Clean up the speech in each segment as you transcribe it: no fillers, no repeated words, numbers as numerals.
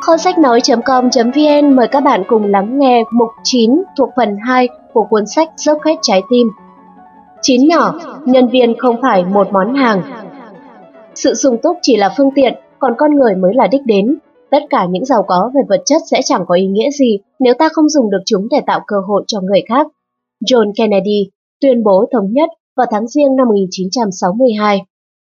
Kho sách nói.com.vn mời các bạn cùng lắng nghe mục 9 thuộc phần 2 của cuốn sách Dốc hết trái tim. Chín nhỏ, nhân viên không phải một món hàng. Sự sung túc chỉ là phương tiện, còn con người mới là đích đến. Tất cả những giàu có về vật chất sẽ chẳng có ý nghĩa gì nếu ta không dùng được chúng để tạo cơ hội cho người khác. John Kennedy tuyên bố thống nhất vào tháng Giêng năm 1962.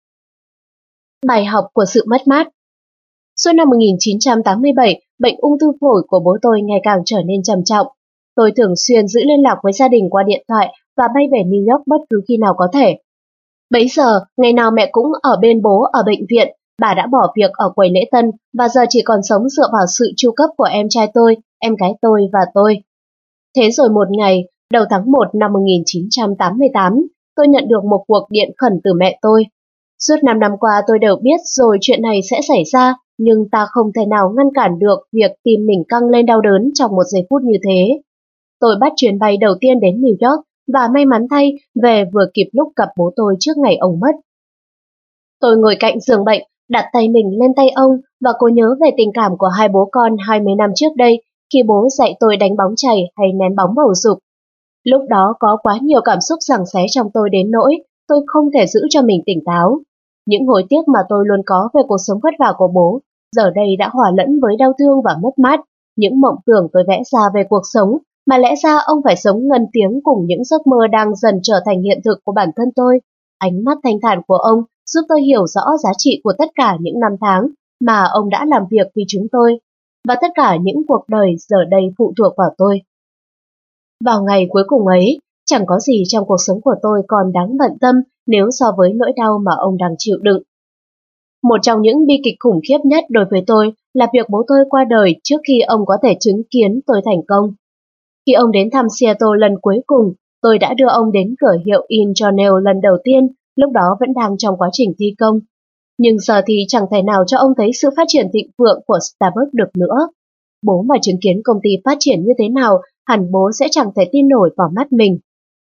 Bài học của sự mất mát. Suốt năm 1987, bệnh ung thư phổi của bố tôi ngày càng trở nên trầm trọng. Tôi thường xuyên giữ liên lạc với gia đình qua điện thoại và bay về New York bất cứ khi nào có thể. Bấy giờ, ngày nào mẹ cũng ở bên bố ở bệnh viện, bà đã bỏ việc ở quầy lễ tân và giờ chỉ còn sống dựa vào sự chu cấp của em trai tôi, em gái tôi và tôi. Thế rồi một ngày, đầu tháng 1 năm 1988, tôi nhận được một cuộc điện khẩn từ mẹ tôi. Suốt 5 năm qua tôi đều biết rồi chuyện này sẽ xảy ra, nhưng ta không thể nào ngăn cản được việc tim mình căng lên đau đớn trong một giây phút như thế. Tôi bắt chuyến bay đầu tiên đến New York và may mắn thay về vừa kịp lúc gặp bố tôi trước ngày ông mất. Tôi ngồi cạnh giường bệnh, đặt tay mình lên tay ông và cố nhớ về tình cảm của hai bố con 20 năm trước đây khi bố dạy tôi đánh bóng chày hay ném bóng bầu dục. Lúc đó có quá nhiều cảm xúc giằng xé trong tôi đến nỗi tôi không thể giữ cho mình tỉnh táo. Những hối tiếc mà tôi luôn có về cuộc sống vất vả của bố giờ đây đã hòa lẫn với đau thương và mất mát, những mộng tưởng tôi vẽ ra về cuộc sống mà lẽ ra ông phải sống ngân tiếng cùng những giấc mơ đang dần trở thành hiện thực của bản thân tôi. Ánh mắt thanh thản của ông giúp tôi hiểu rõ giá trị của tất cả những năm tháng mà ông đã làm việc vì chúng tôi, và tất cả những cuộc đời giờ đây phụ thuộc vào tôi. Vào ngày cuối cùng ấy, chẳng có gì trong cuộc sống của tôi còn đáng bận tâm nếu so với nỗi đau mà ông đang chịu đựng. Một trong những bi kịch khủng khiếp nhất đối với tôi là việc bố tôi qua đời trước khi ông có thể chứng kiến tôi thành công. Khi ông đến thăm Seattle lần cuối cùng, tôi đã đưa ông đến cửa hiệu Inchonell lần đầu tiên, lúc đó vẫn đang trong quá trình thi công. Nhưng giờ thì chẳng thể nào cho ông thấy sự phát triển thịnh vượng của Starbucks được nữa. Bố mà chứng kiến công ty phát triển như thế nào, hẳn bố sẽ chẳng thể tin nổi vào mắt mình.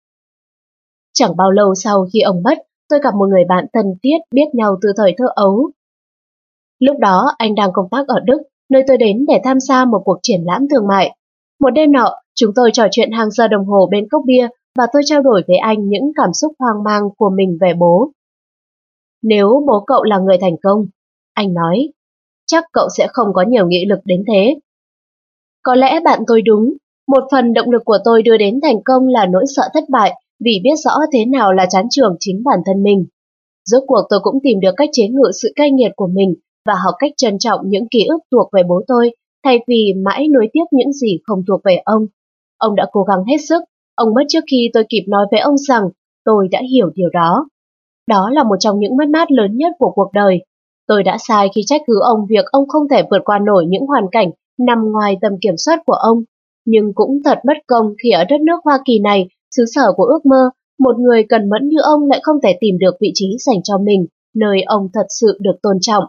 Chẳng bao lâu sau khi ông mất, tôi gặp một người bạn thân thiết biết nhau từ thời thơ ấu. Lúc đó anh đang công tác ở Đức, nơi tôi đến để tham gia một cuộc triển lãm thương mại. Một đêm nọ, chúng tôi trò chuyện hàng giờ đồng hồ bên cốc bia và tôi trao đổi với anh những cảm xúc hoang mang của mình về bố. Nếu bố cậu là người thành công, anh nói, chắc cậu sẽ không có nhiều nghị lực đến thế. Có lẽ bạn tôi đúng, một phần động lực của tôi đưa đến thành công là nỗi sợ thất bại vì biết rõ thế nào là chán chường chính bản thân mình. Rốt cuộc tôi cũng tìm được cách chế ngự sự cay nghiệt của mình và học cách trân trọng những ký ức thuộc về bố tôi, thay vì mãi nuối tiếc những gì không thuộc về ông. Ông đã cố gắng hết sức, ông mất trước khi tôi kịp nói với ông rằng tôi đã hiểu điều đó. Đó là một trong những mất mát lớn nhất của cuộc đời. Tôi đã sai khi trách cứ ông việc ông không thể vượt qua nổi những hoàn cảnh nằm ngoài tầm kiểm soát của ông. Nhưng cũng thật bất công khi ở đất nước Hoa Kỳ này, xứ sở của ước mơ, một người cần mẫn như ông lại không thể tìm được vị trí dành cho mình, nơi ông thật sự được tôn trọng.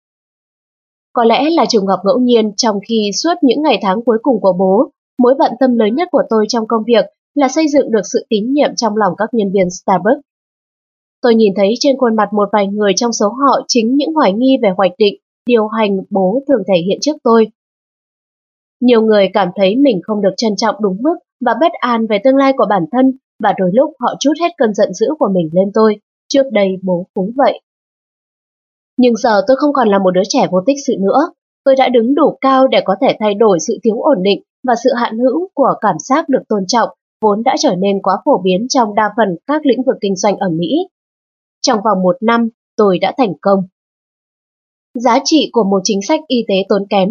Có lẽ là trùng hợp ngẫu nhiên trong khi suốt những ngày tháng cuối cùng của bố, mối bận tâm lớn nhất của tôi trong công việc là xây dựng được sự tín nhiệm trong lòng các nhân viên Starbucks. Tôi nhìn thấy trên khuôn mặt một vài người trong số họ chính những hoài nghi về hoạch định, điều hành bố thường thể hiện trước tôi. Nhiều người cảm thấy mình không được trân trọng đúng mức và bất an về tương lai của bản thân, và đôi lúc họ trút hết cơn giận dữ của mình lên tôi. Trước đây bố cũng vậy. Nhưng giờ tôi không còn là một đứa trẻ vô tích sự nữa. Tôi đã đứng đủ cao để có thể thay đổi sự thiếu ổn định và sự hạn hữu của cảm giác được tôn trọng, vốn đã trở nên quá phổ biến trong đa phần các lĩnh vực kinh doanh ở Mỹ. Trong vòng 1 năm, tôi đã thành công. Giá trị của một chính sách y tế tốn kém.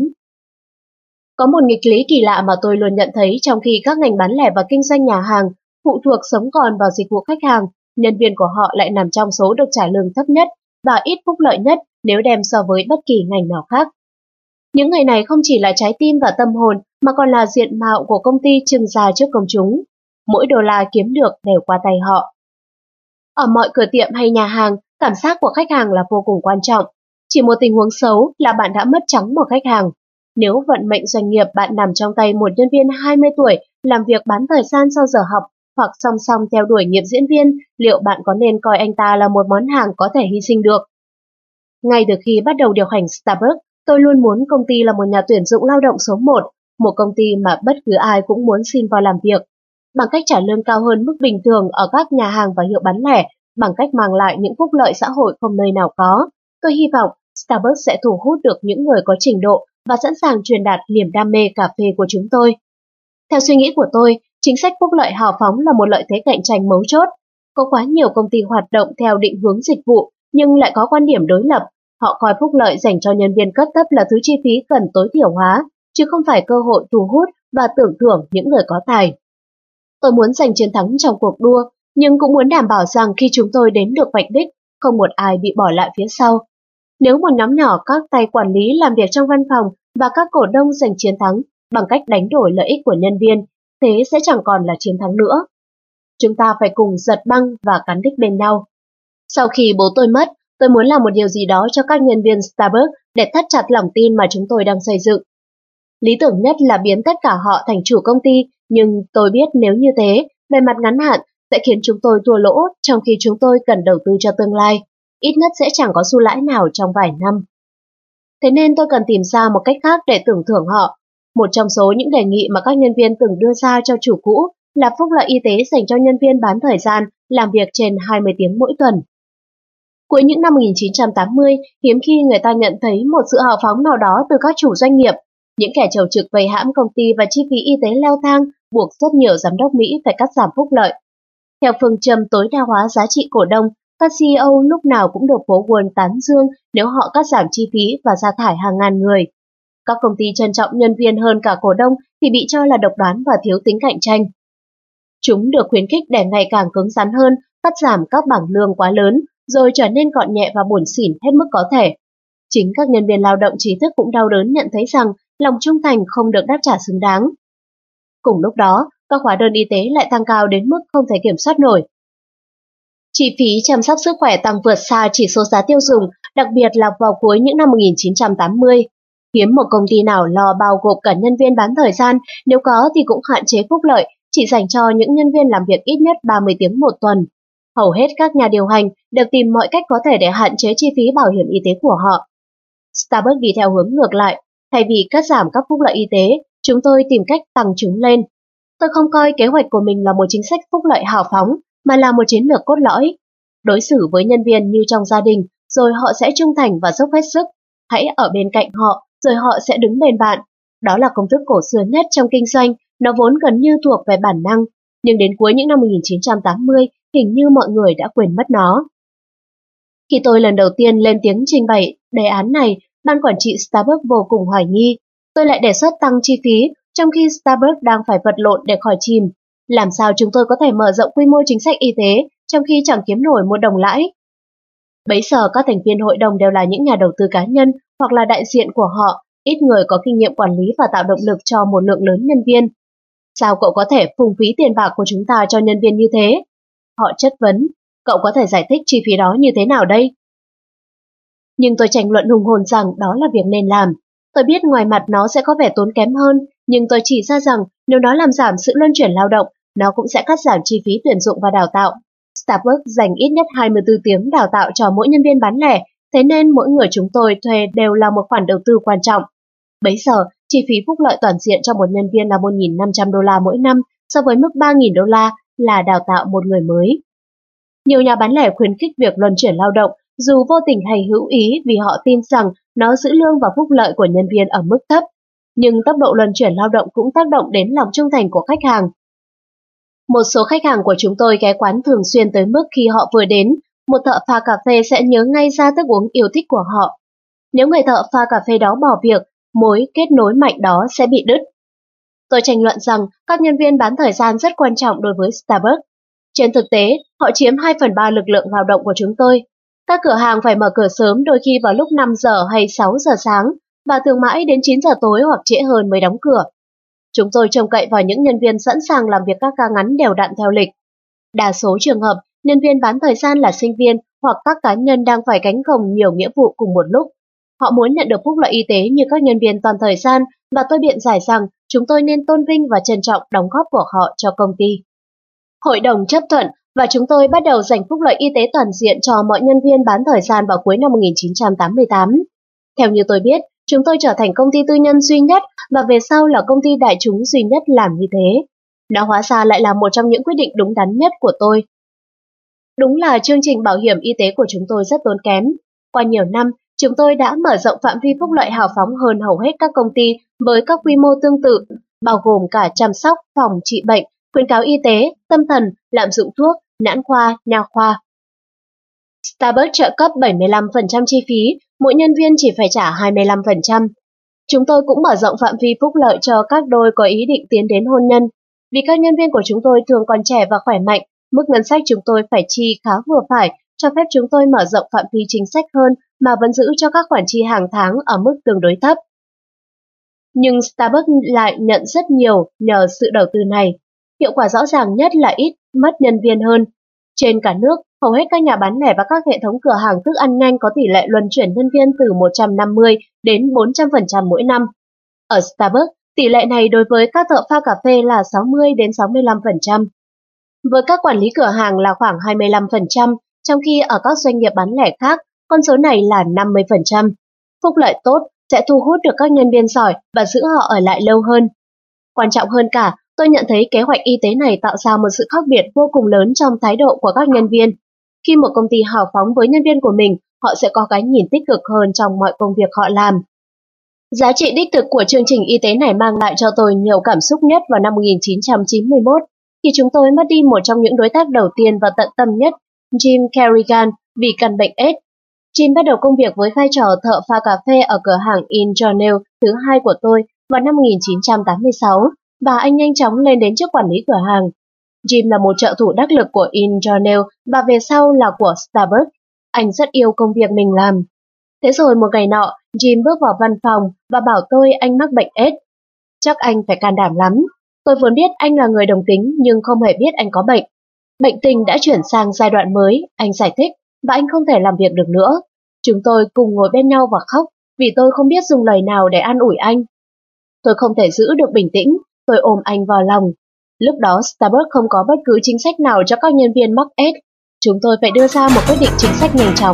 Có một nghịch lý kỳ lạ mà tôi luôn nhận thấy trong khi các ngành bán lẻ và kinh doanh nhà hàng phụ thuộc sống còn vào dịch vụ khách hàng, nhân viên của họ lại nằm trong số được trả lương thấp nhất và ít phúc lợi nhất nếu đem so với bất kỳ ngành nào khác. Những người này không chỉ là trái tim và tâm hồn mà còn là diện mạo của công ty trưng ra trước công chúng. Mỗi đô la kiếm được đều qua tay họ. Ở mọi cửa tiệm hay nhà hàng, cảm giác của khách hàng là vô cùng quan trọng. Chỉ một tình huống xấu là bạn đã mất trắng một khách hàng. Nếu vận mệnh doanh nghiệp bạn nằm trong tay một nhân viên 20 tuổi làm việc bán thời gian sau giờ học hoặc song song theo đuổi nghiệp diễn viên, liệu bạn có nên coi anh ta là một món hàng có thể hy sinh được? Ngay từ khi bắt đầu điều hành Starbucks, Tôi luôn muốn công ty là một nhà tuyển dụng lao động số một công ty mà bất cứ ai cũng muốn xin vào làm việc. Bằng cách trả lương cao hơn mức bình thường ở các nhà hàng và hiệu bán lẻ, bằng cách mang lại những phúc lợi xã hội không nơi nào có, tôi hy vọng Starbucks sẽ thu hút được những người có trình độ và sẵn sàng truyền đạt niềm đam mê cà phê của chúng tôi. Theo suy nghĩ của tôi, chính sách phúc lợi hào phóng là một lợi thế cạnh tranh mấu chốt. Có quá nhiều công ty hoạt động theo định hướng dịch vụ nhưng lại có quan điểm đối lập. Họ coi phúc lợi dành cho nhân viên cấp thấp là thứ chi phí cần tối thiểu hóa, chứ không phải cơ hội thu hút và tưởng thưởng những người có tài. Tôi muốn giành chiến thắng trong cuộc đua, nhưng cũng muốn đảm bảo rằng khi chúng tôi đến được vạch đích, không một ai bị bỏ lại phía sau. Nếu một nhóm nhỏ các tay quản lý làm việc trong văn phòng và các cổ đông giành chiến thắng bằng cách đánh đổi lợi ích của nhân viên, thế sẽ chẳng còn là chiến thắng nữa. Chúng ta phải cùng giật băng và cán đích bên nhau. Sau khi bố tôi mất, tôi muốn làm một điều gì đó cho các nhân viên Starbucks để thắt chặt lòng tin mà chúng tôi đang xây dựng. Lý tưởng nhất là biến tất cả họ thành chủ công ty, nhưng tôi biết nếu như thế, về mặt ngắn hạn sẽ khiến chúng tôi thua lỗ trong khi chúng tôi cần đầu tư cho tương lai. Ít nhất sẽ chẳng có xu lãi nào trong vài năm. Thế nên tôi cần tìm ra một cách khác để tưởng thưởng họ. Một trong số những đề nghị mà các nhân viên từng đưa ra cho chủ cũ là phúc lợi y tế dành cho nhân viên bán thời gian làm việc trên 20 tiếng mỗi tuần. Cuối những năm 1980, hiếm khi người ta nhận thấy một sự hào phóng nào đó từ các chủ doanh nghiệp. Những kẻ trầu trực vây hãm công ty và chi phí y tế leo thang buộc rất nhiều giám đốc Mỹ phải cắt giảm phúc lợi. Theo phương châm tối đa hóa giá trị cổ đông, các CEO lúc nào cũng được phố Wall tán dương nếu họ cắt giảm chi phí và sa thải hàng ngàn người. Các công ty trân trọng nhân viên hơn cả cổ đông thì bị cho là độc đoán và thiếu tính cạnh tranh. Chúng được khuyến khích để ngày càng cứng rắn hơn, cắt giảm các bảng lương quá lớn, rồi trở nên gọn nhẹ và bủn xỉn hết mức có thể. Chính các nhân viên lao động trí thức cũng đau đớn nhận thấy rằng lòng trung thành không được đáp trả xứng đáng. Cùng lúc đó, các hóa đơn y tế lại tăng cao đến mức không thể kiểm soát nổi. Chi phí chăm sóc sức khỏe tăng vượt xa chỉ số giá tiêu dùng, đặc biệt là vào cuối những năm 1980. Hiếm một công ty nào lo bao gồm cả nhân viên bán thời gian, nếu có thì cũng hạn chế phúc lợi, chỉ dành cho những nhân viên làm việc ít nhất 30 tiếng một tuần. Hầu hết các nhà điều hành đều tìm mọi cách có thể để hạn chế chi phí bảo hiểm y tế của họ. Starbucks đi theo hướng ngược lại, thay vì cắt giảm các phúc lợi y tế, chúng tôi tìm cách tăng chúng lên. Tôi không coi kế hoạch của mình là một chính sách phúc lợi hào phóng, mà là một chiến lược cốt lõi. Đối xử với nhân viên như trong gia đình, rồi họ sẽ trung thành và dốc hết sức. Hãy ở bên cạnh họ, rồi họ sẽ đứng bên bạn. Đó là công thức cổ xưa nhất trong kinh doanh, nó vốn gần như thuộc về bản năng, nhưng đến cuối những năm 1980, hình như mọi người đã quên mất nó. Khi tôi lần đầu tiên lên tiếng trình bày đề án này, ban quản trị Starbucks vô cùng hoài nghi. Tôi lại đề xuất tăng chi phí, trong khi Starbucks đang phải vật lộn để khỏi chìm. Làm sao chúng tôi có thể mở rộng quy mô chính sách y tế trong khi chẳng kiếm nổi một đồng lãi? Bấy giờ các thành viên hội đồng đều là những nhà đầu tư cá nhân hoặc là đại diện của họ, ít người có kinh nghiệm quản lý và tạo động lực cho một lượng lớn nhân viên. Sao cậu có thể phung phí tiền bạc của chúng ta cho nhân viên như thế? Họ chất vấn, cậu có thể giải thích chi phí đó như thế nào đây? Nhưng tôi tranh luận hùng hồn rằng đó là việc nên làm. Tôi biết ngoài mặt nó sẽ có vẻ tốn kém hơn, nhưng tôi chỉ ra rằng nếu nó làm giảm sự luân chuyển lao động, nó cũng sẽ cắt giảm chi phí tuyển dụng và đào tạo. Starbucks dành ít nhất 24 tiếng đào tạo cho mỗi nhân viên bán lẻ, thế nên mỗi người chúng tôi thuê đều là một khoản đầu tư quan trọng. Bấy giờ, chi phí phúc lợi toàn diện cho một nhân viên là 1.500 đô la mỗi năm, so với mức 3.000 đô la là đào tạo một người mới. Nhiều nhà bán lẻ khuyến khích việc luân chuyển lao động, dù vô tình hay hữu ý vì họ tin rằng nó giữ lương và phúc lợi của nhân viên ở mức thấp. Nhưng tốc độ luân chuyển lao động cũng tác động đến lòng trung thành của khách hàng. Một số khách hàng của chúng tôi ghé quán thường xuyên tới mức khi họ vừa đến, một thợ pha cà phê sẽ nhớ ngay ra thức uống yêu thích của họ. Nếu người thợ pha cà phê đó bỏ việc, mối kết nối mạnh đó sẽ bị đứt. Tôi tranh luận rằng các nhân viên bán thời gian rất quan trọng đối với Starbucks. Trên thực tế, họ chiếm 2/3 lực lượng lao động của chúng tôi. Các cửa hàng phải mở cửa sớm đôi khi vào lúc 5 giờ hay 6 giờ sáng và thường mãi đến 9 giờ tối hoặc trễ hơn mới đóng cửa. Chúng tôi trông cậy vào những nhân viên sẵn sàng làm việc các ca ngắn đều đặn theo lịch. Đa số trường hợp, nhân viên bán thời gian là sinh viên hoặc các cá nhân đang phải gánh gồng nhiều nghĩa vụ cùng một lúc. Họ muốn nhận được phúc lợi y tế như các nhân viên toàn thời gian và tôi biện giải rằng chúng tôi nên tôn vinh và trân trọng đóng góp của họ cho công ty. Hội đồng chấp thuận và chúng tôi bắt đầu dành phúc lợi y tế toàn diện cho mọi nhân viên bán thời gian vào cuối năm 1988. Theo như tôi biết, Chúng tôi trở thành công ty tư nhân duy nhất và về sau là công ty đại chúng duy nhất làm như thế. Đó hóa ra lại là một trong những quyết định đúng đắn nhất của tôi. Đúng là chương trình bảo hiểm y tế của chúng tôi rất tốn kém. Qua nhiều năm, chúng tôi đã mở rộng phạm vi phúc lợi hào phóng hơn hầu hết các công ty với các quy mô tương tự, bao gồm cả chăm sóc, phòng trị bệnh, khuyến cáo y tế, tâm thần, lạm dụng thuốc, nhãn khoa, nha khoa. Starbucks trợ cấp 75% chi phí, mỗi nhân viên chỉ phải trả 25%. Chúng tôi cũng mở rộng phạm vi phúc lợi cho các đôi có ý định tiến đến hôn nhân. Vì các nhân viên của chúng tôi thường còn trẻ và khỏe mạnh, mức ngân sách chúng tôi phải chi khá vừa phải, cho phép chúng tôi mở rộng phạm vi chính sách hơn mà vẫn giữ cho các khoản chi hàng tháng ở mức tương đối thấp. Nhưng Starbucks lại nhận rất nhiều nhờ sự đầu tư này. Hiệu quả rõ ràng nhất là ít mất nhân viên hơn. Trên cả nước, hầu hết các nhà bán lẻ và các hệ thống cửa hàng thức ăn nhanh có tỷ lệ luân chuyển nhân viên từ 150 đến 400% mỗi năm. Ở Starbucks, tỷ lệ này đối với các thợ pha cà phê là 60 đến 65%. Với các quản lý cửa hàng là khoảng 25%, trong khi ở các doanh nghiệp bán lẻ khác, con số này là 50%. Phúc lợi tốt sẽ thu hút được các nhân viên giỏi và giữ họ ở lại lâu hơn. Quan trọng hơn cả, tôi nhận thấy kế hoạch y tế này tạo ra một sự khác biệt vô cùng lớn trong thái độ của các nhân viên. Khi một công ty hào phóng với nhân viên của mình, họ sẽ có cái nhìn tích cực hơn trong mọi công việc họ làm. Giá trị đích thực của chương trình y tế này mang lại cho tôi nhiều cảm xúc nhất vào năm 1991, khi chúng tôi mất đi một trong những đối tác đầu tiên và tận tâm nhất, Jim Kerrigan, vì căn bệnh AIDS. Jim bắt đầu công việc với vai trò thợ pha cà phê ở cửa hàng In Journal thứ hai của tôi vào năm 1986, và anh nhanh chóng lên đến chức quản lý cửa hàng. Jim là một trợ thủ đắc lực của In Journal và về sau là của Starbucks. Anh rất yêu công việc mình làm. Thế rồi một ngày nọ, Jim bước vào văn phòng và bảo tôi anh mắc bệnh AIDS. Chắc anh phải can đảm lắm. Tôi vốn biết anh là người đồng tính nhưng không hề biết anh có bệnh. Bệnh tình đã chuyển sang giai đoạn mới, anh giải thích, và anh không thể làm việc được nữa. Chúng tôi cùng ngồi bên nhau và khóc vì tôi không biết dùng lời nào để an ủi anh. Tôi không thể giữ được bình tĩnh, tôi ôm anh vào lòng. Lúc đó Starbucks không có bất cứ chính sách nào cho các nhân viên mắc AIDS. Chúng tôi phải đưa ra một quyết định chính sách nhanh chóng.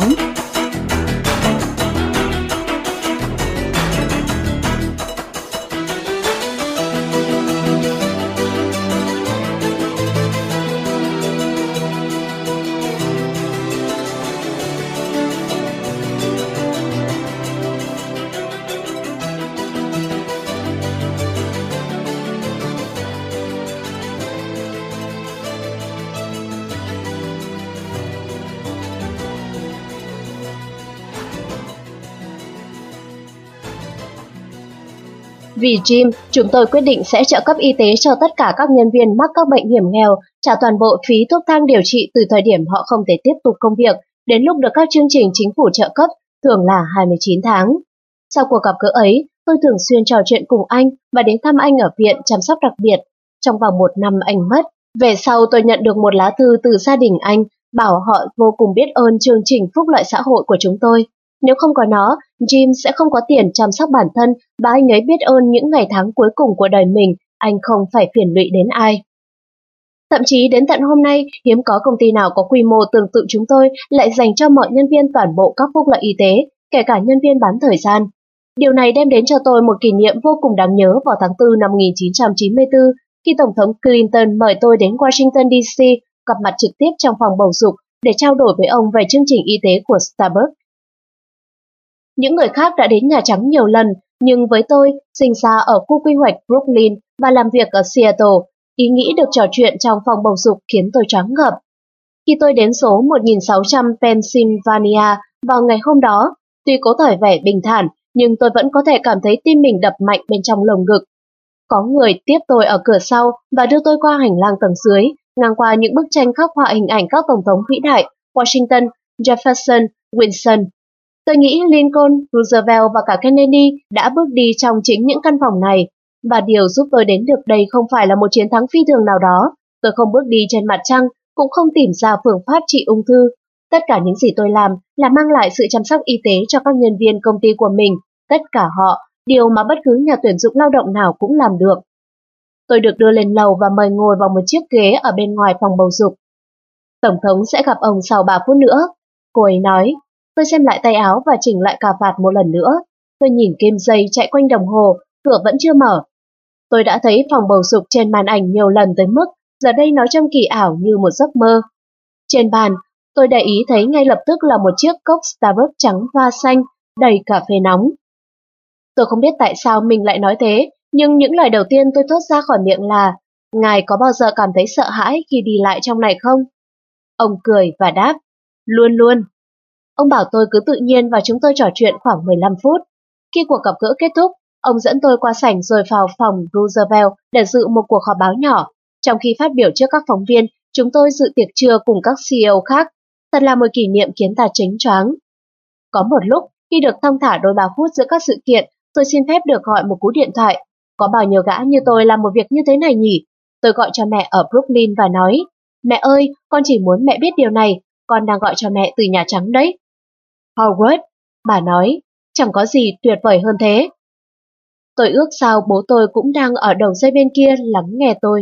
Vì Jim, chúng tôi quyết định sẽ trợ cấp y tế cho tất cả các nhân viên mắc các bệnh hiểm nghèo, trả toàn bộ phí thuốc thang điều trị từ thời điểm họ không thể tiếp tục công việc, đến lúc được các chương trình chính phủ trợ cấp, thường là 29 tháng. Sau cuộc gặp gỡ ấy, tôi thường xuyên trò chuyện cùng anh và đến thăm anh ở viện chăm sóc đặc biệt. Trong vòng 1 năm anh mất. Về sau tôi nhận được một lá thư từ gia đình anh, bảo họ vô cùng biết ơn chương trình phúc lợi xã hội của chúng tôi. Nếu không có nó, Jim sẽ không có tiền chăm sóc bản thân và anh ấy biết ơn những ngày tháng cuối cùng của đời mình, anh không phải phiền lụy đến ai. Thậm chí đến tận hôm nay, hiếm có công ty nào có quy mô tương tự chúng tôi lại dành cho mọi nhân viên toàn bộ các phúc lợi y tế, kể cả nhân viên bán thời gian. Điều này đem đến cho tôi một kỷ niệm vô cùng đáng nhớ vào tháng 4 năm 1994, khi Tổng thống Clinton mời tôi đến Washington DC gặp mặt trực tiếp trong phòng bầu dục để trao đổi với ông về chương trình y tế của Starbucks. Những người khác đã đến Nhà Trắng nhiều lần, nhưng với tôi, sinh ra ở khu quy hoạch Brooklyn và làm việc ở Seattle, ý nghĩ được trò chuyện trong phòng bầu dục khiến tôi choáng ngợp. Khi tôi đến số 1600 Pennsylvania vào ngày hôm đó, tuy có tỏ vẻ bình thản, nhưng tôi vẫn có thể cảm thấy tim mình đập mạnh bên trong lồng ngực. Có người tiếp tôi ở cửa sau và đưa tôi qua hành lang tầng dưới, ngang qua những bức tranh khắc họa hình ảnh các tổng thống vĩ đại, Washington, Jefferson, Wilson. Tôi nghĩ Lincoln, Roosevelt và cả Kennedy đã bước đi trong chính những căn phòng này, và điều giúp tôi đến được đây không phải là một chiến thắng phi thường nào đó. Tôi không bước đi trên mặt trăng, cũng không tìm ra phương pháp trị ung thư. Tất cả những gì tôi làm là mang lại sự chăm sóc y tế cho các nhân viên công ty của mình, tất cả họ, điều mà bất cứ nhà tuyển dụng lao động nào cũng làm được. Tôi được đưa lên lầu và mời ngồi vào một chiếc ghế ở bên ngoài phòng bầu dục. Tổng thống sẽ gặp ông sau 3 phút nữa, cô ấy nói. Tôi xem lại tay áo và chỉnh lại cà vạt một lần nữa. Tôi nhìn kim giây chạy quanh đồng hồ, cửa vẫn chưa mở. Tôi đã thấy phòng bầu dục trên màn ảnh nhiều lần tới mức giờ đây nó trông kỳ ảo như một giấc mơ. Trên bàn, tôi để ý thấy ngay lập tức là một chiếc cốc Starbucks trắng hoa xanh, đầy cà phê nóng. Tôi không biết tại sao mình lại nói thế, nhưng những lời đầu tiên tôi thốt ra khỏi miệng là: "Ngài có bao giờ cảm thấy sợ hãi khi đi lại trong này không?" Ông cười và đáp: "Luôn luôn." Ông bảo tôi cứ tự nhiên và chúng tôi trò chuyện khoảng 15 phút. Khi cuộc gặp gỡ kết thúc, ông dẫn tôi qua sảnh rồi vào phòng Roosevelt để dự một cuộc họp báo nhỏ. Trong khi phát biểu trước các phóng viên, chúng tôi dự tiệc trưa cùng các CEO khác. Thật là một kỷ niệm khiến ta chếnh choáng. Có một lúc, khi được thong thả đôi 3 phút giữa các sự kiện, tôi xin phép được gọi một cú điện thoại. Có bao nhiêu gã như tôi làm một việc như thế này nhỉ? Tôi gọi cho mẹ ở Brooklyn và nói: "Mẹ ơi, con chỉ muốn mẹ biết điều này, con đang gọi cho mẹ từ Nhà Trắng đấy." "Howard," bà nói, "chẳng có gì tuyệt vời hơn thế." Tôi ước sao bố tôi cũng đang ở đầu dây bên kia lắng nghe tôi.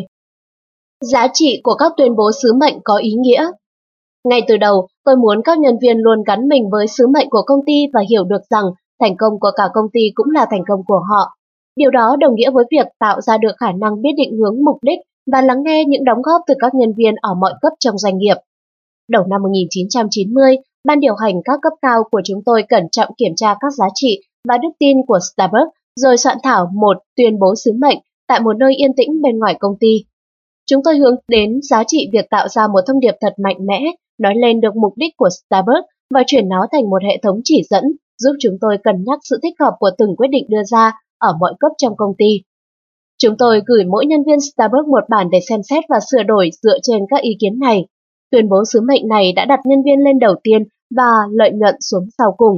Giá trị của các tuyên bố sứ mệnh có ý nghĩa. Ngay từ đầu, tôi muốn các nhân viên luôn gắn mình với sứ mệnh của công ty và hiểu được rằng thành công của cả công ty cũng là thành công của họ. Điều đó đồng nghĩa với việc tạo ra được khả năng biết định hướng mục đích và lắng nghe những đóng góp từ các nhân viên ở mọi cấp trong doanh nghiệp. Đầu năm 1990, ban điều hành các cấp cao của chúng tôi cẩn trọng kiểm tra các giá trị và đức tin của Starbucks rồi soạn thảo một tuyên bố sứ mệnh tại một nơi yên tĩnh bên ngoài công ty. Chúng tôi hướng đến giá trị việc tạo ra một thông điệp thật mạnh mẽ, nói lên được mục đích của Starbucks và chuyển nó thành một hệ thống chỉ dẫn, giúp chúng tôi cân nhắc sự thích hợp của từng quyết định đưa ra ở mọi cấp trong công ty. Chúng tôi gửi mỗi nhân viên Starbucks một bản để xem xét và sửa đổi dựa trên các ý kiến này. Tuyên bố sứ mệnh này đã đặt nhân viên lên đầu tiên và lợi nhuận xuống sau cùng.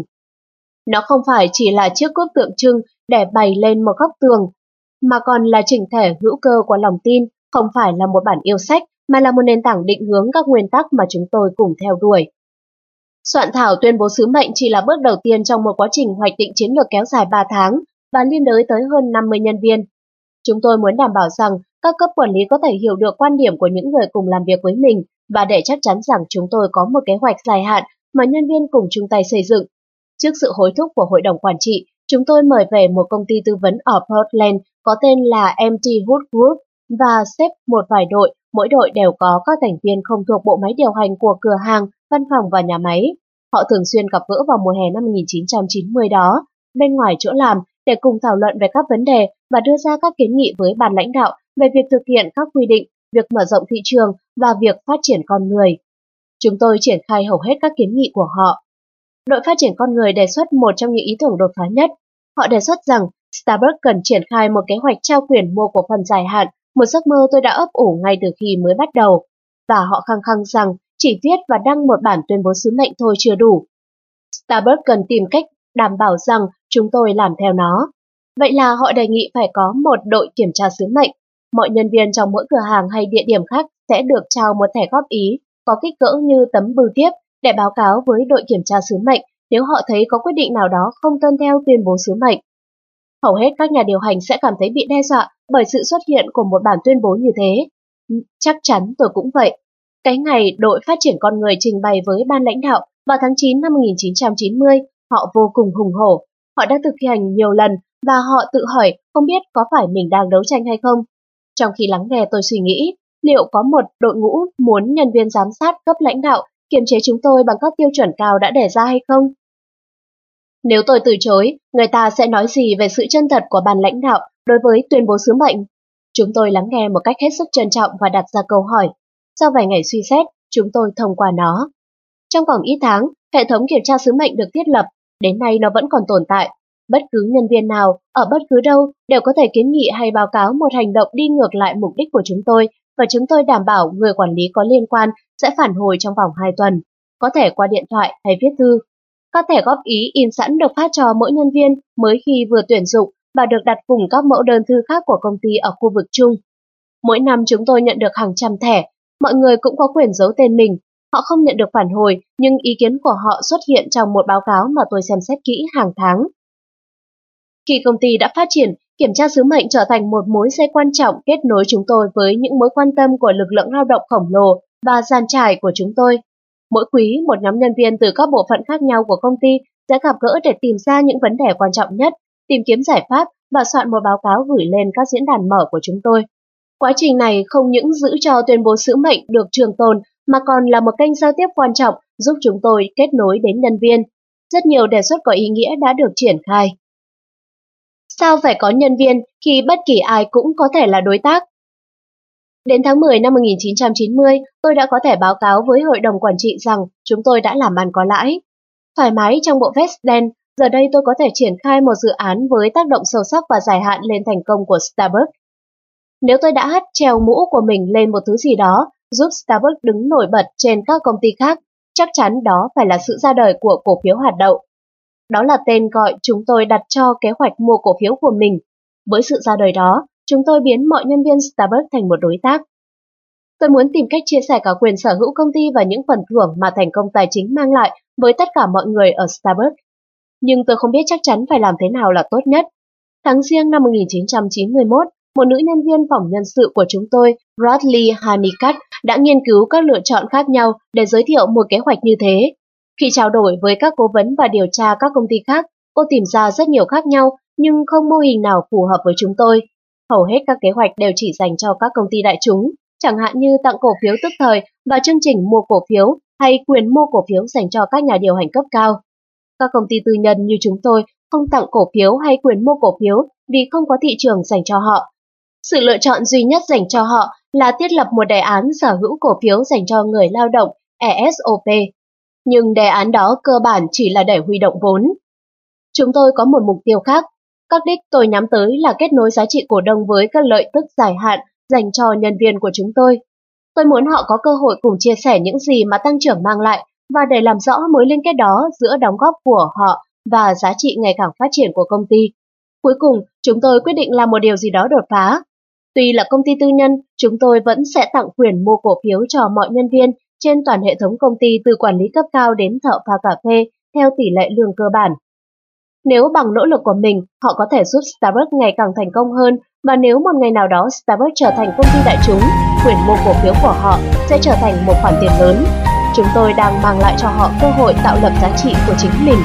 Nó không phải chỉ là chiếc cúp tượng trưng để bày lên một góc tường, mà còn là chỉnh thể hữu cơ của lòng tin, không phải là một bản yêu sách, mà là một nền tảng định hướng các nguyên tắc mà chúng tôi cùng theo đuổi. Soạn thảo tuyên bố sứ mệnh chỉ là bước đầu tiên trong một quá trình hoạch định chiến lược kéo dài 3 tháng và liên đới tới hơn 50 nhân viên. Chúng tôi muốn đảm bảo rằng các cấp quản lý có thể hiểu được quan điểm của những người cùng làm việc với mình và để chắc chắn rằng chúng tôi có một kế hoạch dài hạn mà nhân viên cùng chung tay xây dựng. Trước sự hối thúc của hội đồng quản trị, chúng tôi mời về một công ty tư vấn ở Portland có tên là MT Hood Group và xếp một vài đội, mỗi đội đều có các thành viên không thuộc bộ máy điều hành của cửa hàng, văn phòng và nhà máy. Họ thường xuyên gặp gỡ vào mùa hè năm 1990 đó, bên ngoài chỗ làm để cùng thảo luận về các vấn đề và đưa ra các kiến nghị với ban lãnh đạo về việc thực hiện các quy định, việc mở rộng thị trường và việc phát triển con người. Chúng tôi triển khai hầu hết các kiến nghị của họ. Đội phát triển con người đề xuất một trong những ý tưởng đột phá nhất. Họ đề xuất rằng Starbucks cần triển khai một kế hoạch trao quyền mua cổ phần dài hạn, một giấc mơ tôi đã ấp ủ ngay từ khi mới bắt đầu. Và họ khăng khăng rằng chỉ viết và đăng một bản tuyên bố sứ mệnh thôi chưa đủ. Starbucks cần tìm cách đảm bảo rằng chúng tôi làm theo nó. Vậy là họ đề nghị phải có một đội kiểm tra sứ mệnh. Mọi nhân viên trong mỗi cửa hàng hay địa điểm khác sẽ được trao một thẻ góp ý có kích cỡ như tấm bưu tiếp để báo cáo với đội kiểm tra sứ mệnh nếu họ thấy có quyết định nào đó không tuân theo tuyên bố sứ mệnh. Hầu hết các nhà điều hành sẽ cảm thấy bị đe dọa bởi sự xuất hiện của một bản tuyên bố như thế. Chắc chắn tôi cũng vậy. Cái ngày đội phát triển con người trình bày với ban lãnh đạo vào tháng 9 năm 1990, họ vô cùng hùng hổ. Họ đã thực hành nhiều lần và họ tự hỏi không biết có phải mình đang đấu tranh hay không. Trong khi lắng nghe tôi suy nghĩ, liệu có một đội ngũ muốn nhân viên giám sát cấp lãnh đạo kiềm chế chúng tôi bằng các tiêu chuẩn cao đã đề ra hay không? Nếu tôi từ chối, người ta sẽ nói gì về sự chân thật của ban lãnh đạo đối với tuyên bố sứ mệnh? Chúng tôi lắng nghe một cách hết sức trân trọng và đặt ra câu hỏi. Sau vài ngày suy xét, chúng tôi thông qua nó. Trong vòng ít tháng, hệ thống kiểm tra sứ mệnh được thiết lập, đến nay nó vẫn còn tồn tại. Bất cứ nhân viên nào, ở bất cứ đâu, đều có thể kiến nghị hay báo cáo một hành động đi ngược lại mục đích của chúng tôi, và chúng tôi đảm bảo người quản lý có liên quan sẽ phản hồi trong vòng 2 tuần, có thể qua điện thoại hay viết thư. Các thẻ góp ý in sẵn được phát cho mỗi nhân viên mới khi vừa tuyển dụng và được đặt cùng các mẫu đơn thư khác của công ty ở khu vực chung. Mỗi năm chúng tôi nhận được hàng trăm thẻ, mọi người cũng có quyền giấu tên mình. Họ không nhận được phản hồi, nhưng ý kiến của họ xuất hiện trong một báo cáo mà tôi xem xét kỹ hàng tháng. Khi công ty đã phát triển, kiểm tra sứ mệnh trở thành một mối dây quan trọng kết nối chúng tôi với những mối quan tâm của lực lượng lao động khổng lồ và dàn trải của chúng tôi. Mỗi quý, một nhóm nhân viên từ các bộ phận khác nhau của công ty sẽ gặp gỡ để tìm ra những vấn đề quan trọng nhất, tìm kiếm giải pháp và soạn một báo cáo gửi lên các diễn đàn mở của chúng tôi. Quá trình này không những giữ cho tuyên bố sứ mệnh được trường tồn mà còn là một kênh giao tiếp quan trọng giúp chúng tôi kết nối đến nhân viên. Rất nhiều đề xuất có ý nghĩa đã được triển khai. Sao phải có nhân viên khi bất kỳ ai cũng có thể là đối tác? Đến tháng 10 năm 1990, tôi đã có thể báo cáo với hội đồng quản trị rằng chúng tôi đã làm ăn có lãi. Thoải mái trong bộ vest đen, giờ đây tôi có thể triển khai một dự án với tác động sâu sắc và dài hạn lên thành công của Starbucks. Nếu tôi đã treo mũ của mình lên một thứ gì đó, giúp Starbucks đứng nổi bật trên các công ty khác, chắc chắn đó phải là sự ra đời của cổ phiếu hạt đậu. Đó là tên gọi chúng tôi đặt cho kế hoạch mua cổ phiếu của mình. Với sự ra đời đó, chúng tôi biến mọi nhân viên Starbucks thành một đối tác. Tôi muốn tìm cách chia sẻ cả quyền sở hữu công ty và những phần thưởng mà thành công tài chính mang lại với tất cả mọi người ở Starbucks. Nhưng tôi không biết chắc chắn phải làm thế nào là tốt nhất. Tháng Giêng năm 1991, một nữ nhân viên phòng nhân sự của chúng tôi, Bradley Honeycutt, đã nghiên cứu các lựa chọn khác nhau để giới thiệu một kế hoạch như thế. Khi trao đổi với các cố vấn và điều tra các công ty khác, cô tìm ra rất nhiều khác nhau nhưng không mô hình nào phù hợp với chúng tôi. Hầu hết các kế hoạch đều chỉ dành cho các công ty đại chúng, chẳng hạn như tặng cổ phiếu tức thời và chương trình mua cổ phiếu hay quyền mua cổ phiếu dành cho các nhà điều hành cấp cao. Các công ty tư nhân như chúng tôi không tặng cổ phiếu hay quyền mua cổ phiếu vì không có thị trường dành cho họ. Sự lựa chọn duy nhất dành cho họ là thiết lập một đề án sở hữu cổ phiếu dành cho người lao động ESOP. Nhưng đề án đó cơ bản chỉ là để huy động vốn. Chúng tôi có một mục tiêu khác. Các đích tôi nhắm tới là kết nối giá trị cổ đông với các lợi tức dài hạn dành cho nhân viên của chúng tôi. Tôi muốn họ có cơ hội cùng chia sẻ những gì mà tăng trưởng mang lại và để làm rõ mối liên kết đó giữa đóng góp của họ và giá trị ngày càng phát triển của công ty. Cuối cùng, chúng tôi quyết định làm một điều gì đó đột phá. Tuy là công ty tư nhân, chúng tôi vẫn sẽ tặng quyền mua cổ phiếu cho mọi nhân viên trên toàn hệ thống công ty từ quản lý cấp cao đến thợ pha cà phê theo tỷ lệ lương cơ bản. Nếu bằng nỗ lực của mình, họ có thể giúp Starbucks ngày càng thành công hơn và nếu một ngày nào đó Starbucks trở thành công ty đại chúng, quyền mua cổ phiếu của họ sẽ trở thành một khoản tiền lớn. Chúng tôi đang mang lại cho họ cơ hội tạo lập giá trị của chính mình.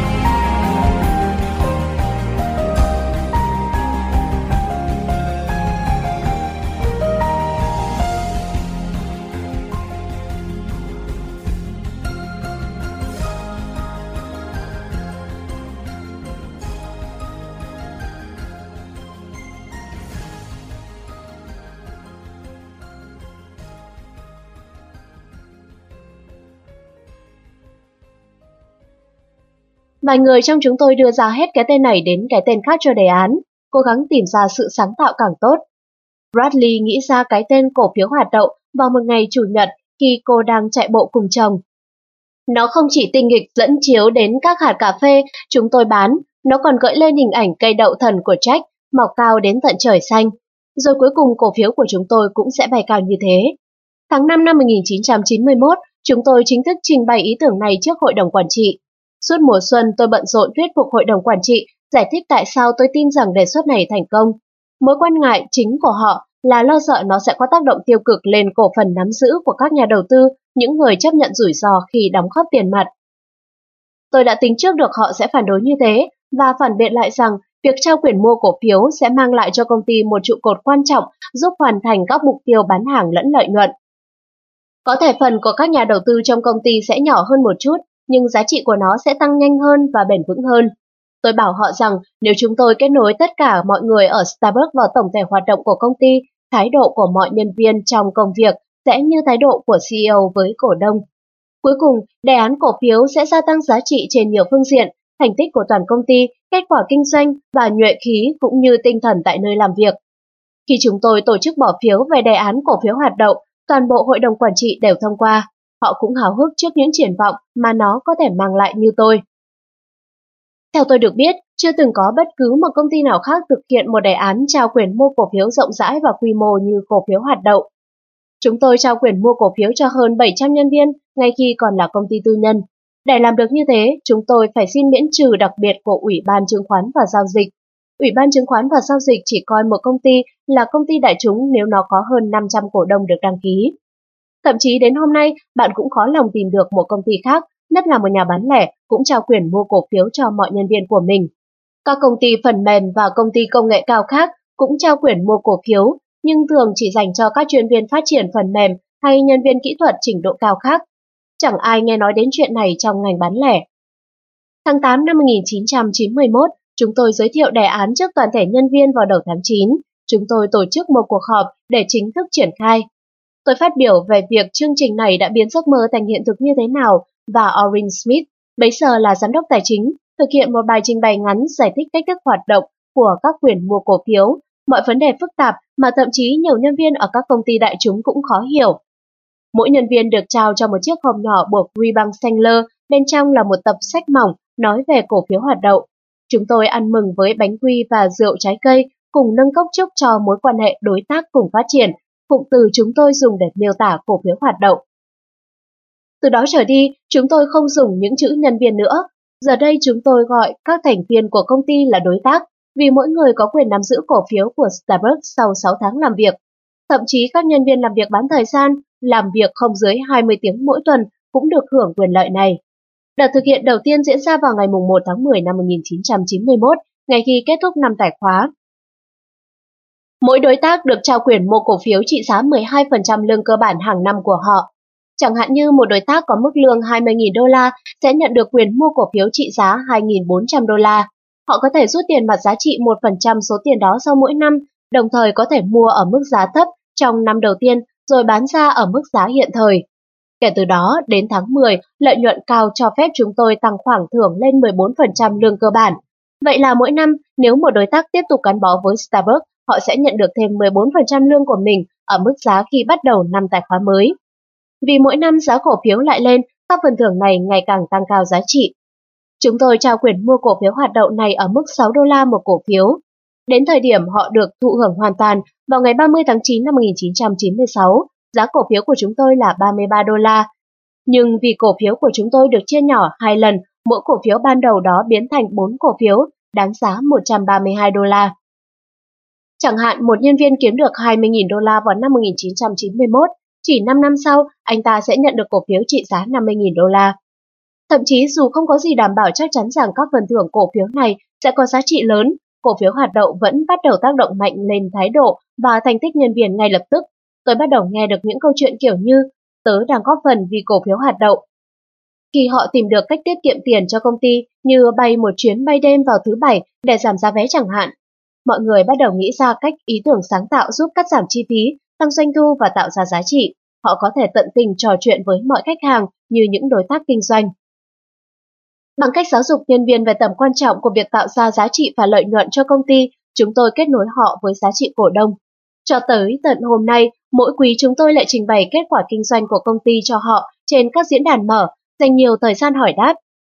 Vài người trong chúng tôi đưa ra hết cái tên này đến cái tên khác cho đề án, cố gắng tìm ra sự sáng tạo càng tốt. Bradley nghĩ ra cái tên cổ phiếu hạt đậu vào một ngày Chủ nhật khi cô đang chạy bộ cùng chồng. Nó không chỉ tinh nghịch dẫn chiếu đến các hạt cà phê chúng tôi bán, nó còn gợi lên hình ảnh cây đậu thần của Jack mọc cao đến tận trời xanh. Rồi cuối cùng cổ phiếu của chúng tôi cũng sẽ bay cao như thế. Tháng 5 năm 1991, chúng tôi chính thức trình bày ý tưởng này trước hội đồng quản trị. Suốt mùa xuân tôi bận rộn thuyết phục hội đồng quản trị giải thích tại sao tôi tin rằng đề xuất này thành công. Mối quan ngại chính của họ là lo sợ nó sẽ có tác động tiêu cực lên cổ phần nắm giữ của các nhà đầu tư, những người chấp nhận rủi ro khi đóng góp tiền mặt. Tôi đã tính trước được họ sẽ phản đối như thế và phản biện lại rằng việc trao quyền mua cổ phiếu sẽ mang lại cho công ty một trụ cột quan trọng giúp hoàn thành các mục tiêu bán hàng lẫn lợi nhuận. Có thể phần của các nhà đầu tư trong công ty sẽ nhỏ hơn một chút, nhưng giá trị của nó sẽ tăng nhanh hơn và bền vững hơn. Tôi bảo họ rằng nếu chúng tôi kết nối tất cả mọi người ở Starbucks vào tổng thể hoạt động của công ty, thái độ của mọi nhân viên trong công việc sẽ như thái độ của CEO với cổ đông. Cuối cùng, đề án cổ phiếu sẽ gia tăng giá trị trên nhiều phương diện, thành tích của toàn công ty, kết quả kinh doanh và nhuệ khí cũng như tinh thần tại nơi làm việc. Khi chúng tôi tổ chức bỏ phiếu về đề án cổ phiếu hạt đậu, toàn bộ hội đồng quản trị đều thông qua. Họ cũng háo hức trước những triển vọng mà nó có thể mang lại như tôi. Theo tôi được biết, chưa từng có bất cứ một công ty nào khác thực hiện một đề án trao quyền mua cổ phiếu rộng rãi và quy mô như cổ phiếu hạt đậu. Chúng tôi trao quyền mua cổ phiếu cho hơn 700 nhân viên ngay khi còn là công ty tư nhân. Để làm được như thế, chúng tôi phải xin miễn trừ đặc biệt của Ủy ban Chứng khoán và Giao dịch. Ủy ban Chứng khoán và Giao dịch chỉ coi một công ty là công ty đại chúng nếu nó có hơn 500 cổ đông được đăng ký. Thậm chí đến hôm nay, bạn cũng khó lòng tìm được một công ty khác nhất là một nhà bán lẻ, cũng trao quyền mua cổ phiếu cho mọi nhân viên của mình. Các công ty phần mềm và công ty công nghệ cao khác cũng trao quyền mua cổ phiếu, nhưng thường chỉ dành cho các chuyên viên phát triển phần mềm hay nhân viên kỹ thuật trình độ cao khác. Chẳng ai nghe nói đến chuyện này trong ngành bán lẻ. Tháng 8 năm 1991, chúng tôi giới thiệu đề án trước toàn thể nhân viên vào đầu tháng 9. Chúng tôi tổ chức một cuộc họp để chính thức triển khai. Tôi phát biểu về việc chương trình này đã biến giấc mơ thành hiện thực như thế nào và Orrin Smith, bấy giờ là giám đốc tài chính, thực hiện một bài trình bày ngắn giải thích cách thức hoạt động của các quyền mua cổ phiếu, mọi vấn đề phức tạp mà thậm chí nhiều nhân viên ở các công ty đại chúng cũng khó hiểu. Mỗi nhân viên được trao cho một chiếc hòm nhỏ buộc ribbon xanh lơ, bên trong là một tập sách mỏng nói về cổ phiếu hoạt động. Chúng tôi ăn mừng với bánh quy và rượu trái cây, cùng nâng cốc chúc cho mối quan hệ đối tác cùng phát triển, cụm từ chúng tôi dùng để miêu tả cổ phiếu hoạt động. Từ đó trở đi, chúng tôi không dùng những chữ nhân viên nữa. Giờ đây chúng tôi gọi các thành viên của công ty là đối tác, vì mỗi người có quyền nắm giữ cổ phiếu của Starbucks sau 6 tháng làm việc. Thậm chí các nhân viên làm việc bán thời gian, làm việc không dưới 20 tiếng mỗi tuần cũng được hưởng quyền lợi này. Đợt thực hiện đầu tiên diễn ra vào ngày 1 tháng 10 năm 1991, ngày khi kết thúc năm tài khóa. Mỗi đối tác được trao quyền mua cổ phiếu trị giá 12% lương cơ bản hàng năm của họ. Chẳng hạn như một đối tác có mức lương 20.000 đô la sẽ nhận được quyền mua cổ phiếu trị giá 2.400 đô la. Họ có thể rút tiền mặt giá trị 1% số tiền đó sau mỗi năm, đồng thời có thể mua ở mức giá thấp trong năm đầu tiên rồi bán ra ở mức giá hiện thời. Kể từ đó, đến tháng 10, lợi nhuận cao cho phép chúng tôi tăng khoản thưởng lên 14% lương cơ bản. Vậy là mỗi năm, nếu một đối tác tiếp tục gắn bó với Starbucks, họ sẽ nhận được thêm 14% lương của mình ở mức giá khi bắt đầu năm tài khóa mới. Vì mỗi năm giá cổ phiếu lại lên, các phần thưởng này ngày càng tăng cao giá trị. Chúng tôi trao quyền mua cổ phiếu hoạt động này ở mức 6 đô la một cổ phiếu. Đến thời điểm họ được thụ hưởng hoàn toàn, vào ngày 30 tháng 9 năm 1996, giá cổ phiếu của chúng tôi là 33 đô la. Nhưng vì cổ phiếu của chúng tôi được chia nhỏ 2 lần, mỗi cổ phiếu ban đầu đó biến thành 4 cổ phiếu, đáng giá 132 đô la. Chẳng hạn một nhân viên kiếm được 20.000 đô la vào năm 1991, chỉ 5 năm sau, anh ta sẽ nhận được cổ phiếu trị giá 50.000 đô la. Thậm chí dù không có gì đảm bảo chắc chắn rằng các phần thưởng cổ phiếu này sẽ có giá trị lớn, cổ phiếu hoạt động vẫn bắt đầu tác động mạnh lên thái độ và thành tích nhân viên ngay lập tức. Tôi bắt đầu nghe được những câu chuyện kiểu như tớ đang góp phần vì cổ phiếu hoạt động. Khi họ tìm được cách tiết kiệm tiền cho công ty như bay một chuyến bay đêm vào thứ Bảy để giảm giá vé chẳng hạn, mọi người bắt đầu nghĩ ra cách ý tưởng sáng tạo giúp cắt giảm chi phí, tăng doanh thu và tạo ra giá trị. Họ có thể tận tình trò chuyện với mọi khách hàng như những đối tác kinh doanh. Bằng cách giáo dục nhân viên về tầm quan trọng của việc tạo ra giá trị và lợi nhuận cho công ty, chúng tôi kết nối họ với giá trị cổ đông. Cho tới tận hôm nay, mỗi quý chúng tôi lại trình bày kết quả kinh doanh của công ty cho họ trên các diễn đàn mở, dành nhiều thời gian hỏi đáp.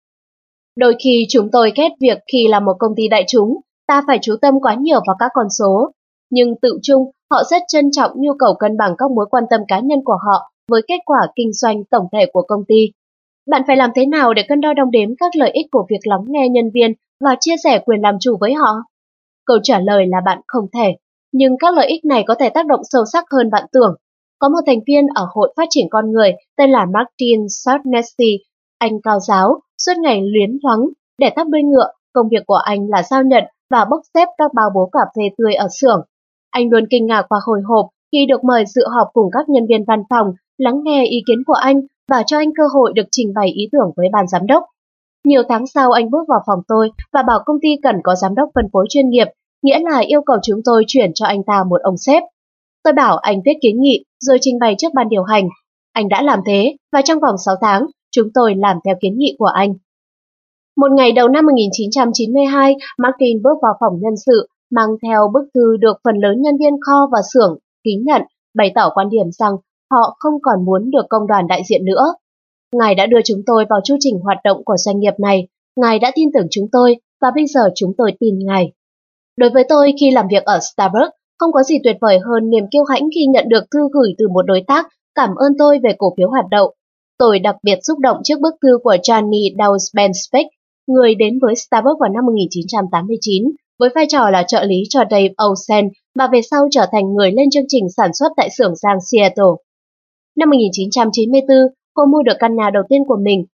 Đôi khi chúng tôi ghét việc khi là một công ty đại chúng, ta phải chú tâm quá nhiều vào các con số. Nhưng tự chung, họ rất trân trọng nhu cầu cân bằng các mối quan tâm cá nhân của họ với kết quả kinh doanh tổng thể của công ty. Bạn phải làm thế nào để cân đo đong đếm các lợi ích của việc lắng nghe nhân viên và chia sẻ quyền làm chủ với họ? Câu trả lời là bạn không thể, nhưng các lợi ích này có thể tác động sâu sắc hơn bạn tưởng. Có một thành viên ở Hội Phát triển Con Người tên là Martin Sarnesi, anh cao giáo, suốt ngày luyến thoáng. Để tắp đuôi ngựa, công việc của anh là giao nhận và bốc xếp các bao bố cà phê tươi ở xưởng. Anh luôn kinh ngạc và hồi hộp khi được mời dự họp cùng các nhân viên văn phòng, lắng nghe ý kiến của anh và cho anh cơ hội được trình bày ý tưởng với ban giám đốc. Nhiều tháng sau anh bước vào phòng tôi và bảo công ty cần có giám đốc phân phối chuyên nghiệp, nghĩa là yêu cầu chúng tôi chuyển cho anh ta một ông sếp. Tôi bảo anh viết kiến nghị rồi trình bày trước ban điều hành. Anh đã làm thế và trong vòng 6 tháng, chúng tôi làm theo kiến nghị của anh. Một ngày đầu năm 1992, Martin bước vào phòng nhân sự, mang theo bức thư được phần lớn nhân viên kho và xưởng ký nhận, bày tỏ quan điểm rằng họ không còn muốn được công đoàn đại diện nữa. Ngài đã đưa chúng tôi vào chu trình hoạt động của doanh nghiệp này, Ngài đã tin tưởng chúng tôi và bây giờ chúng tôi tin Ngài. Đối với tôi khi làm việc ở Starbucks, không có gì tuyệt vời hơn niềm kiêu hãnh khi nhận được thư gửi từ một đối tác cảm ơn tôi về cổ phiếu hoạt động. Tôi đặc biệt xúc động trước bức thư của Johnny Dawes-Benspec, người đến với Starbucks vào năm 1989 với vai trò là trợ lý cho Dave Olsen và về sau trở thành người lên chương trình sản xuất tại xưởng giang Seattle. Năm 1994, cô mua được căn nhà đầu tiên của mình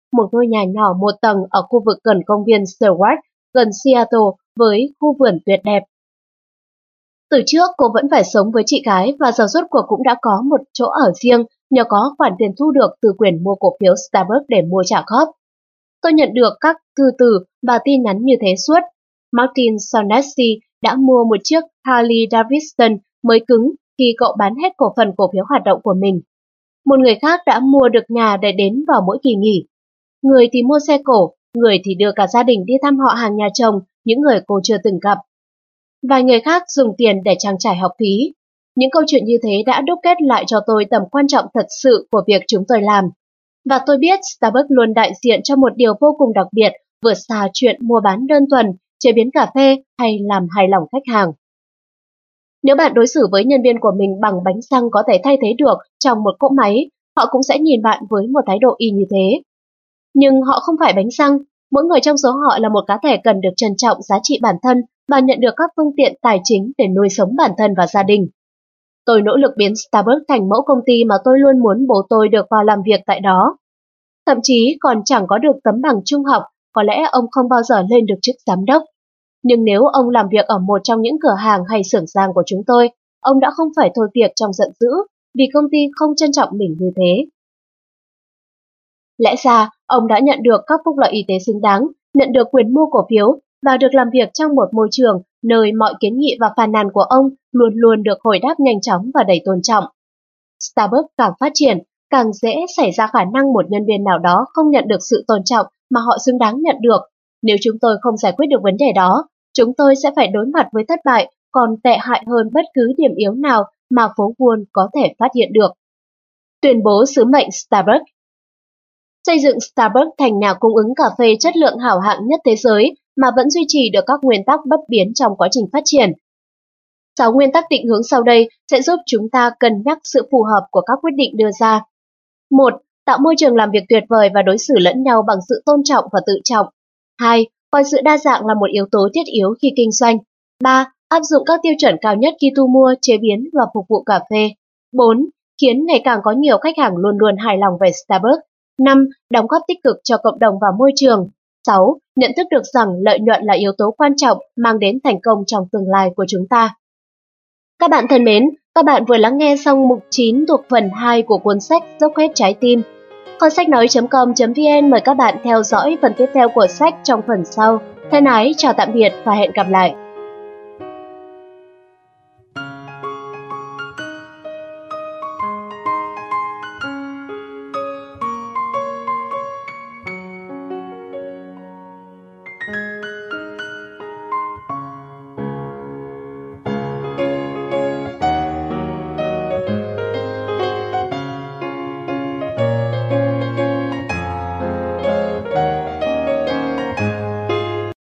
một ngôi nhà nhỏ một tầng ở khu vực gần công viên Stewart, gần Seattle với khu vườn tuyệt đẹp. Từ trước cô vẫn phải sống với chị gái và giờ rốt cuộc cũng đã có một chỗ ở riêng nhờ có khoản tiền thu được từ quyền mua cổ phiếu Starbucks để mua trả góp. Tôi nhận được các thư từ và tin nhắn như thế suốt. Martin Shaughnessy đã mua một chiếc Harley Davidson mới cứng khi cậu bán hết cổ phiếu hoạt động của mình. Một người khác đã mua được nhà để đến vào mỗi kỳ nghỉ. Người thì mua xe cổ, người thì đưa cả gia đình đi thăm họ hàng nhà chồng, những người cô chưa từng gặp. Vài người khác dùng tiền để trang trải học phí. Những câu chuyện như thế đã đúc kết lại cho tôi tầm quan trọng thật sự của việc chúng tôi làm. Và tôi biết Starbucks luôn đại diện cho một điều vô cùng đặc biệt, vượt xa chuyện mua bán đơn thuần, chế biến cà phê hay làm hài lòng khách hàng. Nếu bạn đối xử với nhân viên của mình bằng bánh xăng có thể thay thế được trong một cỗ máy, họ cũng sẽ nhìn bạn với một thái độ y như thế. Nhưng họ không phải bánh xăng, mỗi người trong số họ là một cá thể cần được trân trọng giá trị bản thân và nhận được các phương tiện tài chính để nuôi sống bản thân và gia đình. Tôi nỗ lực biến Starbucks thành mẫu công ty mà tôi luôn muốn bố tôi được vào làm việc tại đó. Thậm chí còn chẳng có được tấm bằng trung học, có lẽ ông không bao giờ lên được chức giám đốc. Nhưng nếu ông làm việc ở một trong những cửa hàng hay xưởng giang của chúng tôi, ông đã không phải thôi việc trong giận dữ vì công ty không trân trọng mình như thế. Lẽ ra, ông đã nhận được các phúc lợi y tế xứng đáng, nhận được quyền mua cổ phiếu và được làm việc trong một môi trường nơi mọi kiến nghị và phàn nàn của ông luôn luôn được hồi đáp nhanh chóng và đầy tôn trọng. Starbucks càng phát triển, càng dễ xảy ra khả năng một nhân viên nào đó không nhận được sự tôn trọng mà họ xứng đáng nhận được. Nếu chúng tôi không giải quyết được vấn đề đó, chúng tôi sẽ phải đối mặt với thất bại còn tệ hại hơn bất cứ điểm yếu nào mà phố Wall có thể phát hiện được. Tuyên bố sứ mệnh Starbucks. Xây dựng Starbucks thành nhà cung ứng cà phê chất lượng hảo hạng nhất thế giới mà vẫn duy trì được các nguyên tắc bất biến trong quá trình phát triển. 6 nguyên tắc định hướng sau đây sẽ giúp chúng ta cân nhắc sự phù hợp của các quyết định đưa ra. 1. Tạo môi trường làm việc tuyệt vời và đối xử lẫn nhau bằng sự tôn trọng và tự trọng. 2. Coi sự đa dạng là một yếu tố thiết yếu khi kinh doanh. 3. Áp dụng các tiêu chuẩn cao nhất khi thu mua, chế biến và phục vụ cà phê. 4. Khiến ngày càng có nhiều khách hàng luôn luôn hài lòng về Starbucks. 5. Đóng góp tích cực cho cộng đồng và môi trường. 6. Nhận thức được rằng lợi nhuận là yếu tố quan trọng mang đến thành công trong tương lai của chúng ta. Các bạn thân mến, các bạn vừa lắng nghe xong mục 9 thuộc phần 2 của cuốn sách Dốc hết trái tim. Kho sách nói.com.vn mời các bạn theo dõi phần tiếp theo của sách trong phần sau. Thân ái, chào tạm biệt và hẹn gặp lại.